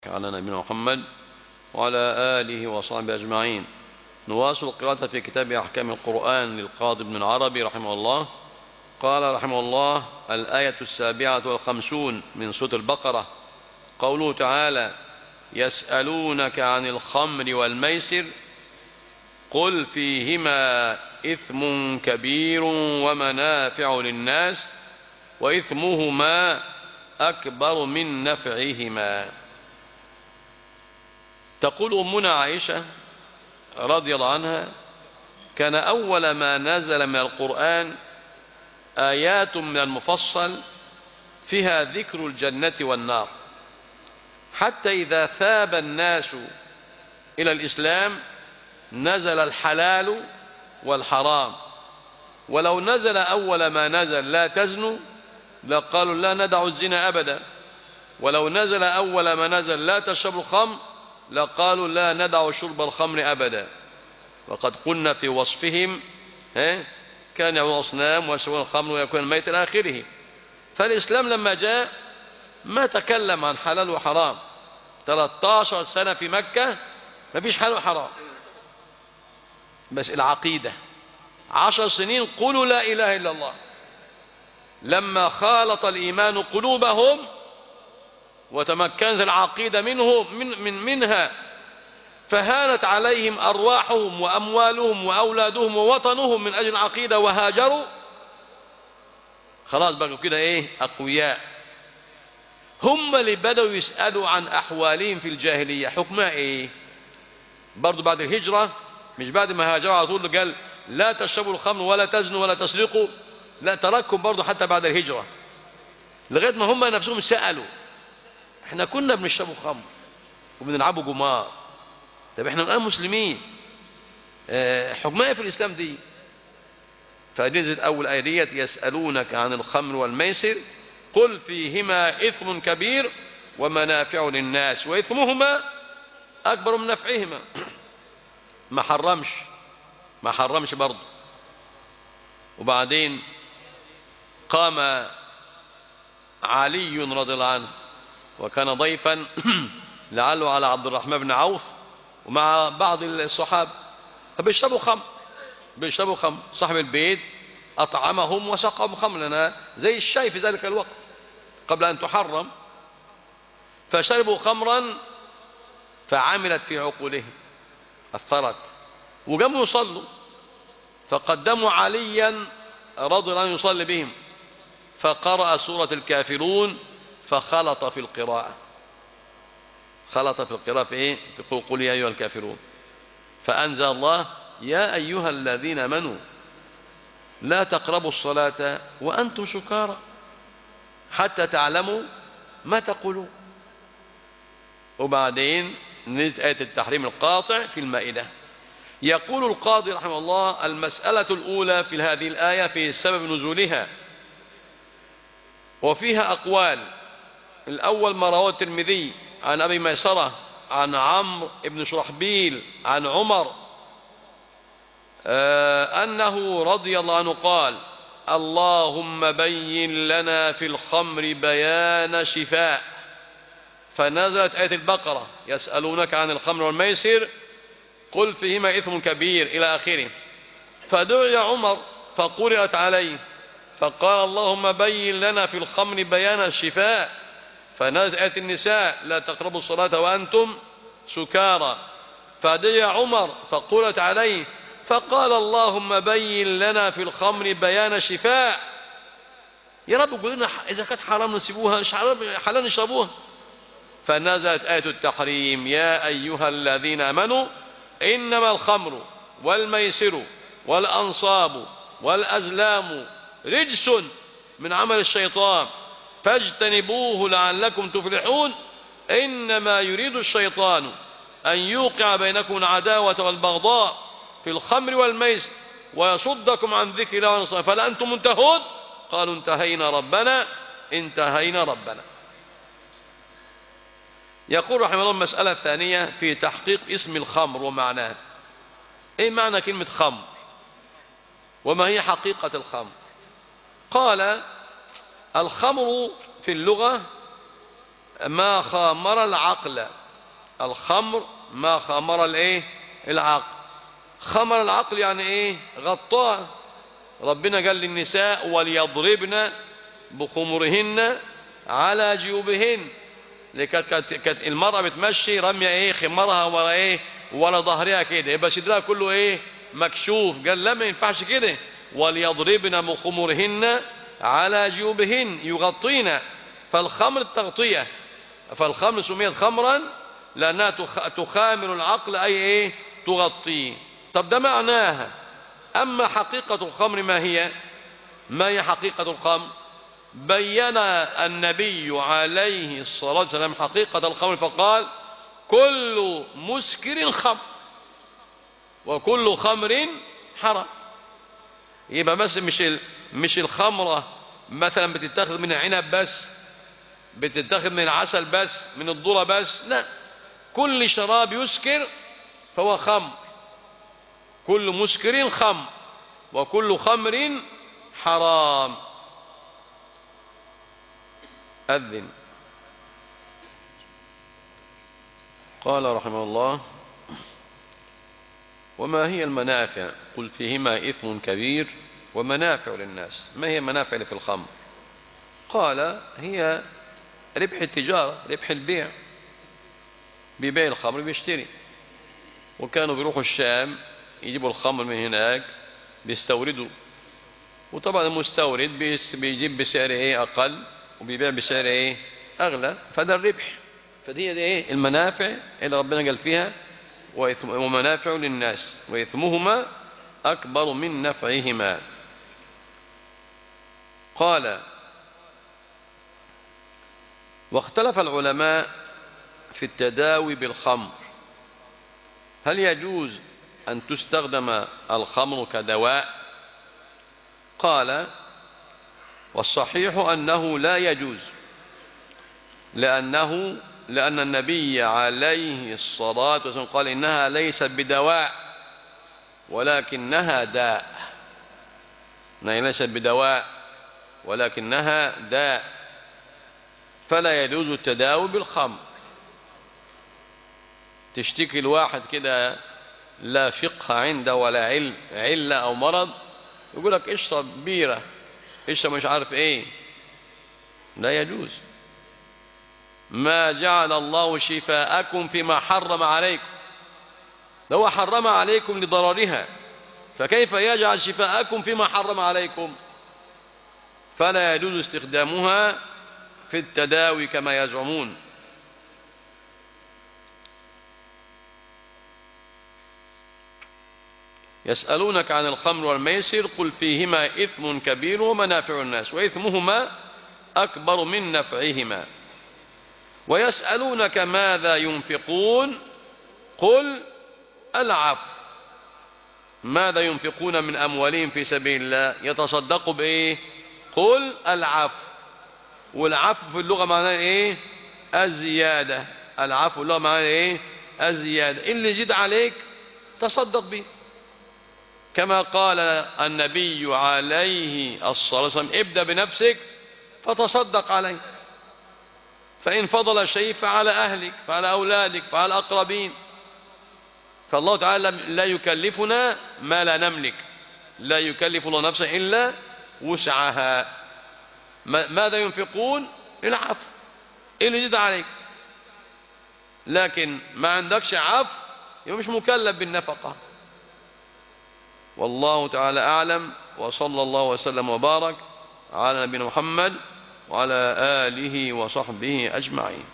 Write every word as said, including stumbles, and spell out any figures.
على نبينا محمد وعلى آله وصحبه أجمعين. نواصل القراءة في كتاب أحكام القرآن للقاضي ابن العربي رحمه الله. قال رحمه الله: الآية السابعة والخمسون من سورة البقرة، قوله تعالى: يسألونك عن الخمر والميسر قل فيهما إثم كبير ومنافع للناس وإثمهما أكبر من نفعهما. تقول أمنا عائشة رضي الله عنها: كان أول ما نزل من القرآن آيات من المفصل فيها ذكر الجنة والنار، حتى إذا ثاب الناس إلى الإسلام نزل الحلال والحرام، ولو نزل أول ما نزل لا تزنوا لقالوا لا ندع الزنا أبدا، ولو نزل أول ما نزل لا تشربوا الخمر لقالوا لا ندع شرب الخمر أبدا. وقد قلنا في وصفهم كان يعبدون الأصنام ويشربون الخمر ويأكلون الميت إلى آخره. فالإسلام لما جاء ما تكلم عن حلال وحرام. ثلاثة عشر سنة في مكة ما فيش حلال وحرام، بس العقيدة. عشر سنين قولوا لا إله إلا الله. لما خالط الإيمان قلوبهم وتمكنت العقيدة منهم من من منها فهانت عليهم أرواحهم وأموالهم وأولادهم ووطنهم من أجل العقيدة وهاجروا، خلاص بقوا كده إيه أقوياء. هم اللي بدأوا يسألوا عن أحوالهم في الجاهلية حكمها إيه. برضو بعد الهجرة، مش بعد ما هاجروا على طول قال لا تشربوا الخمر ولا تزنوا ولا تسرقوا، لا، تركهم برضو حتى بعد الهجرة لغاية ما هم نفسهم سألوا: احنا كنا بنشربوا خمر وبنلعبوا جمار، طب احنا الآن مسلمين، اه حكمها ايه في الإسلام دي؟ فنزلت أول آية ديت: يسألونك عن الخمر والميسر قل فيهما إثم كبير ومنافع للناس وإثمهما أكبر من نفعهما. ما حرمش ما حرمش برضه. وبعدين قام علي رضي الله عنه وكان ضيفا لعله على عبد الرحمن بن عوف ومع بعض الصحابة، فبيشربوا خمر بيشربوا خمر صاحب البيت أطعمهم وسقهم خمر لنا زي الشاي في ذلك الوقت قبل أن تحرم، فشربوا خمرا فعملت في عقولهم أثرت وقاموا يصلوا، فقدموا عليا رضي الله عنه يصلي بهم، فقرأ سورة الكافرون فخلط في القراءة خلط في القراءة في إيه؟ في قل يا أيها الكافرون، فأنزل الله: يا أيها الذين آمنوا لا تقربوا الصلاة وأنتم سكارى حتى تعلموا ما تقولون. وبعدين نزلت آية التحريم القاطع في المائدة. يقول القاضي رحمه الله: المسألة الأولى في هذه الآية في سبب نزولها، وفيها أقوال. الأول ما رواه الترمذي عن أبي ميسرة عن عمرو بن شرحبيل عن عمر آه أنه رضي الله عنه قال: اللهم بين لنا في الخمر بيان شفاء، فنزلت آية البقرة: يسألونك عن الخمر والميسر قل فيهما إثم كبير إلى آخره. فدعي عمر فقرأت عليه فقال: اللهم بين لنا في الخمر بيان الشفاء، فنزلت آية النساء: لا تقربوا الصلاة وأنتم سكارى. فدعي عمر فقرأت عليه فقال: اللهم بين لنا في الخمر بيان شفاء. يا رب قل لنا إذا كانت حرام نسيبوها، مش حلال نشربوها. فنزلت آية التحريم: يا أيها الذين آمنوا إنما الخمر والميسر والأنصاب والأزلام رجس من عمل الشيطان فاجتنبوه لعلكم تفلحون، إنما يريد الشيطان أن يوقع بينكم العداوة والبغضاء في الخمر والميسر ويصدكم عن ذكر الله والصلاة، فلا أنتم منتهون؟ قالوا انتهينا ربنا انتهينا ربنا. يقول رحمه الله: المسألة الثانية في تحقيق اسم الخمر ومعناه. ايه معنى كلمة خمر وما هي حقيقة الخمر؟ قال: الخمر في اللغة ما خامر العقل. الخمر ما خامر الايه العقل. خمر العقل يعني ايه؟ غطاه. ربنا قال للنساء وليضربن بخمرهن على جيوبهن. كانت كانت المرأة بتمشي رمية ايه خمارها ورا ايه ورا ظهرها كده، يبقى صدرها كله ايه مكشوف. قال لا ما ينفعش كده، وليضربن بخمرهن على جيوبهن يغطين. فالخمر التغطية، فالخمر سميت خمرا لأنها تخامر العقل أي ايه تغطيه. طب ده معناها. أما حقيقة الخمر ما هي؟ ما هي حقيقة الخمر؟ بين النبي عليه الصلاة والسلام حقيقة الخمر فقال كل مسكر خمر وكل خمر حرام. يبقى بس مش مش الخمرة مثلا بتتاخذ من العنب بس، بتتاخذ من العسل بس، من الذرة بس، لا، كل شراب يسكر فهو خمر. كل مسكر خمر وكل خمر حرام. أذن. قال رحمه الله وما هي المنافع؟ قل فيهما إثم كبير ومنافع للناس. ما هي المنافع اللي في الخمر؟ قال هي ربح التجارة، ربح البيع، بيبيع الخمر بيشتري. وكانوا بيروحوا الشام يجيبوا الخمر من هناك بيستوردوا، وطبعا المستورد بيجيب بسعر ايه أقل وبيبيع بسعر ايه أغلى، فده الربح. فدي دي ايه المنافع اللي ربنا قال فيها ومنافع للناس وإثمهما أكبر من نفعهما. قال واختلف العلماء في التداوي بالخمر، هل يجوز أن تستخدم الخمر كدواء؟ قال والصحيح أنه لا يجوز، لأنه لأن النبي عليه الصلاة والسلام قال إنها ليست بدواء ولكنها داء. إنها ليست بدواء ولكنها داء، فلا يجوز التداوي بالخمر. تشتكي الواحد كده لا فقه عنده ولا علم، علة أو مرض، يقول لك اشرب بيرة، اشرب مش عارف ايه، لا يجوز. ما جعل الله شفاءكم فيما حرم عليكم، لو حرم عليكم لضررها فكيف يجعل شفاءكم فيما حرم عليكم؟ فلا يجوز استخدامها في التداوي كما يزعمون. يسألونك عن الخمر والميسر قل فيهما إثم كبير ومنافع الناس وإثمهما أكبر من نفعهما. ويسألونك ماذا ينفقون قل العفو. ماذا ينفقون من أموالهم في سبيل الله؟ يتصدقوا بإيه؟ قل العفو. والعفو في اللغة معناه إيه؟ الزيادة. العفو في اللغة معناه إيه؟ الزيادة. اللي يزيد عليك تصدق به، كما قال النبي عليه الصلاة والسلام ابدأ بنفسك فتصدق عليه، فإن فضل شيء فعلى أهلك فعلى أولادك فعلى الأقربين. فالله تعالى لا يكلفنا ما لا نملك، لا يكلف الله نفسا إلا وسعها. ماذا ينفقون؟ العفو، اللي يزيد عليك. لكن ما عندكش عفو يبقى مش مكلف بالنفقة. والله تعالى أعلم، وصلى الله وسلم وبارك على نبينا محمد وعلى آله وصحبه أجمعين.